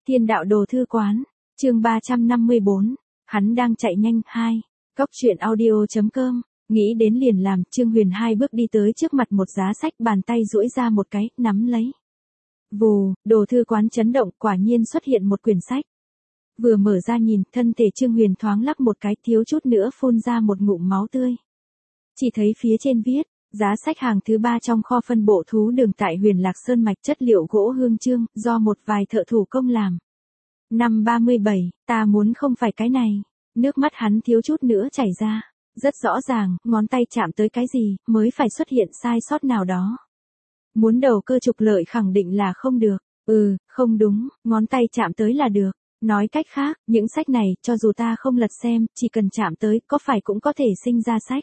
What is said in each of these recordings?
Thiên đạo đồ thư quán, chương 354, hắn đang chạy nhanh. 2. Góc truyện audio.com, nghĩ đến liền làm. Trương Huyền 2 bước đi tới trước mặt một giá sách, bàn tay duỗi ra một cái, nắm lấy. Vù, đồ thư quán chấn động, quả nhiên xuất hiện một quyển sách. Vừa mở ra nhìn, thân thể Trương Huyền thoáng lắc một cái, thiếu chút nữa phun ra một ngụm máu tươi. Chỉ thấy phía trên viết, giá sách hàng thứ 3 trong kho phân bộ thú đường tại Huyền Lạc Sơn mạch, chất liệu gỗ hương chương, do một vài thợ thủ công làm. Năm 37, ta muốn không phải cái này. Nước mắt hắn thiếu chút nữa chảy ra. Rất rõ ràng, ngón tay chạm tới cái gì, mới phải xuất hiện sai sót nào đó. Muốn đầu cơ trục lợi khẳng định là không được. Không đúng, ngón tay chạm tới là được. Nói cách khác, những sách này, cho dù ta không lật xem, chỉ cần chạm tới, có phải cũng có thể sinh ra sách.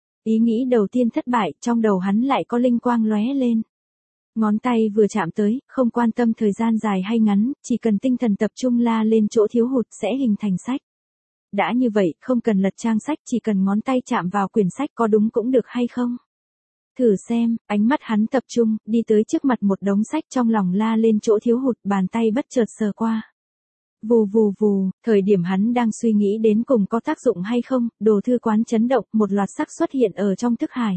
Ý nghĩ đầu tiên thất bại, trong đầu hắn lại có linh quang lóe lên. Ngón tay vừa chạm tới, không quan tâm thời gian dài hay ngắn, chỉ cần tinh thần tập trung la lên chỗ thiếu hụt sẽ hình thành sách. Đã như vậy, không cần lật trang sách, chỉ cần ngón tay chạm vào quyển sách, có đúng cũng được hay không? Thử xem. Ánh mắt hắn tập trung, đi tới trước mặt một đống sách, trong lòng la lên chỗ thiếu hụt, bàn tay bất chợt sờ qua. Vù vù vù, thời điểm hắn đang suy nghĩ đến cùng có tác dụng hay không, đồ thư quán chấn động, một loạt sắc xuất hiện ở trong thức hải.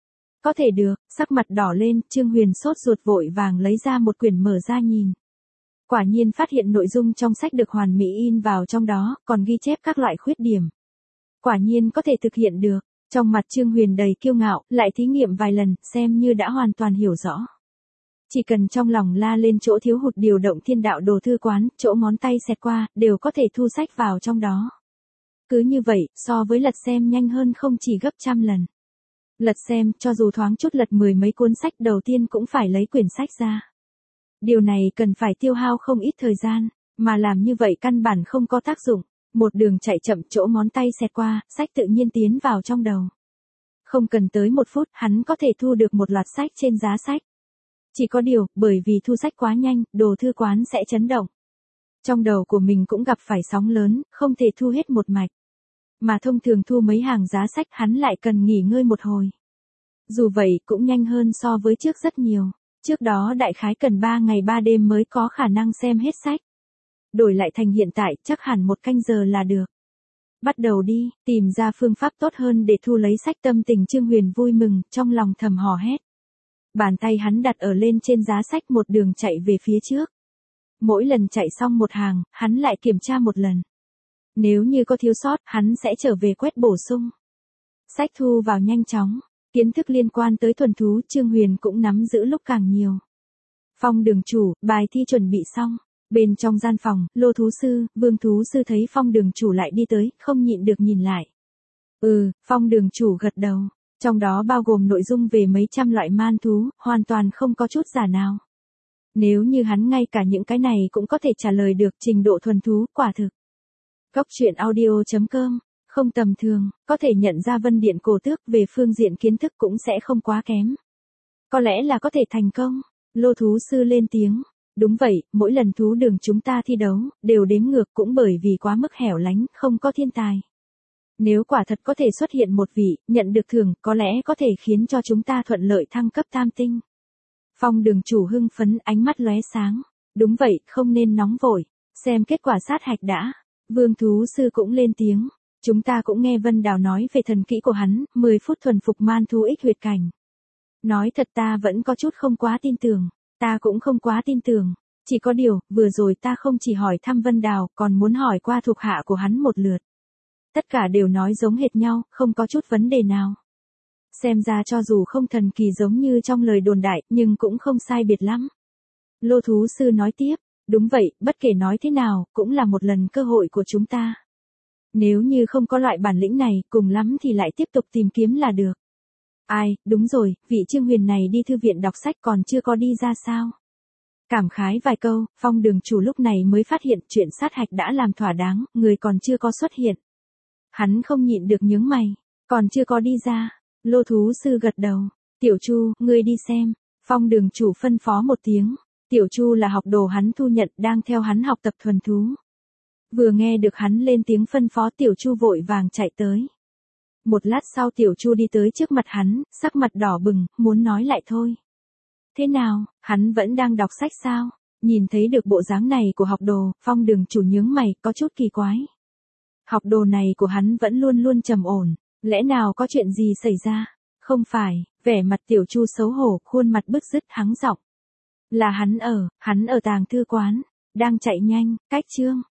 Có thể được. Sắc mặt đỏ lên, Trương Huyền sốt ruột vội vàng lấy ra một quyển mở ra nhìn. Quả nhiên phát hiện nội dung trong sách được hoàn mỹ in vào trong đó, còn ghi chép các loại khuyết điểm. Quả nhiên có thể thực hiện được. Trong mặt Trương Huyền đầy kiêu ngạo, lại thí nghiệm vài lần, xem như đã hoàn toàn hiểu rõ. Chỉ cần trong lòng la lên chỗ thiếu hụt, điều động thiên đạo đồ thư quán, chỗ ngón tay xẹt qua, đều có thể thu sách vào trong đó. Cứ như vậy, so với lật xem nhanh hơn không chỉ gấp trăm lần. Lật xem, cho dù thoáng chút lật 10 mấy cuốn sách, đầu tiên cũng phải lấy quyển sách ra. Điều này cần phải tiêu hao không ít thời gian, mà làm như vậy căn bản không có tác dụng. Một đường chạy chậm, chỗ ngón tay xẹt qua, sách tự nhiên tiến vào trong đầu. Không cần tới 1 phút, hắn có thể thu được một loạt sách trên giá sách. Chỉ có điều, bởi vì thu sách quá nhanh, đồ thư quán sẽ chấn động. Trong đầu của mình cũng gặp phải sóng lớn, không thể thu hết một mạch. Mà thông thường thu mấy hàng giá sách, hắn lại cần nghỉ ngơi một hồi. Dù vậy, cũng nhanh hơn so với trước rất nhiều. Trước đó đại khái cần 3 ngày 3 đêm mới có khả năng xem hết sách. Đổi lại thành hiện tại, chắc hẳn 1 canh giờ là được. Bắt đầu đi, tìm ra phương pháp tốt hơn để thu lấy sách. Tâm tình Trương Huyền vui mừng, trong lòng thầm hò hét. Bàn tay hắn đặt ở lên trên giá sách, một đường chạy về phía trước. Mỗi lần chạy xong một hàng, hắn lại kiểm tra một lần. Nếu như có thiếu sót, hắn sẽ trở về quét bổ sung. Sách thu vào nhanh chóng. Kiến thức liên quan tới thuần thú, Trương Huyền cũng nắm giữ lúc càng nhiều. Phong đường chủ, bài thi chuẩn bị xong. Bên trong gian phòng, Lô thú sư, Vương thú sư thấy Phong đường chủ lại đi tới, không nhịn được nhìn lại. Phong đường chủ gật đầu. Trong đó bao gồm nội dung về mấy trăm loại man thú, hoàn toàn không có chút giả nào. Nếu như hắn ngay cả những cái này cũng có thể trả lời được, trình độ thuần thú, quả thực. Góc truyện audio.com, không tầm thường, có thể nhận ra Vân Điện Cổ Tước, về phương diện kiến thức cũng sẽ không quá kém. Có lẽ là có thể thành công. Lô thú sư lên tiếng. Đúng vậy, mỗi lần thú đường chúng ta thi đấu, đều đếm ngược, cũng bởi vì quá mức hẻo lánh, không có thiên tài. Nếu quả thật có thể xuất hiện một vị, nhận được thưởng, có lẽ có thể khiến cho chúng ta thuận lợi thăng cấp tam tinh. Phong đường chủ hưng phấn, ánh mắt lóe sáng. Đúng vậy, không nên nóng vội. Xem kết quả sát hạch đã. Vương thú sư cũng lên tiếng. Chúng ta cũng nghe Vân Đào nói về thần kỹ của hắn, 10 phút thuần phục man thú ích huyệt cảnh. Nói thật ta vẫn có chút không quá tin tưởng. Ta cũng không quá tin tưởng. Chỉ có điều, vừa rồi ta không chỉ hỏi thăm Vân Đào, còn muốn hỏi qua thuộc hạ của hắn một lượt. Tất cả đều nói giống hệt nhau, không có chút vấn đề nào. Xem ra cho dù không thần kỳ giống như trong lời đồn đại, nhưng cũng không sai biệt lắm. Lô thú sư nói tiếp, đúng vậy, bất kể nói thế nào, cũng là một lần cơ hội của chúng ta. Nếu như không có loại bản lĩnh này, cùng lắm thì lại tiếp tục tìm kiếm là được. Ai, đúng rồi, vị Trương Huyền này đi thư viện đọc sách còn chưa có đi ra sao? Cảm khái vài câu, Phong đường chủ lúc này mới phát hiện chuyện sát hạch đã làm thỏa đáng, người còn chưa có xuất hiện. Hắn không nhịn được nhướng mày, còn chưa có đi ra. Lô thú sư gật đầu. Tiểu Chu, ngươi đi xem. Phong đường chủ phân phó một tiếng. Tiểu Chu là học đồ hắn thu nhận, đang theo hắn học tập thuần thú. Vừa nghe được hắn lên tiếng phân phó, Tiểu Chu vội vàng chạy tới. Một lát sau Tiểu Chu đi tới trước mặt hắn, sắc mặt đỏ bừng, muốn nói lại thôi. Thế nào, hắn vẫn đang đọc sách sao? Nhìn thấy được bộ dáng này của học đồ, Phong Đường chủ nhướng mày, có chút kỳ quái. Học đồ này của hắn vẫn luôn luôn trầm ổn, lẽ nào có chuyện gì xảy ra? Không phải, vẻ mặt Tiểu Chu xấu hổ, khuôn mặt bứt rứt hắng giọng. Là hắn ở tàng thư quán, đang chạy nhanh, cách chương.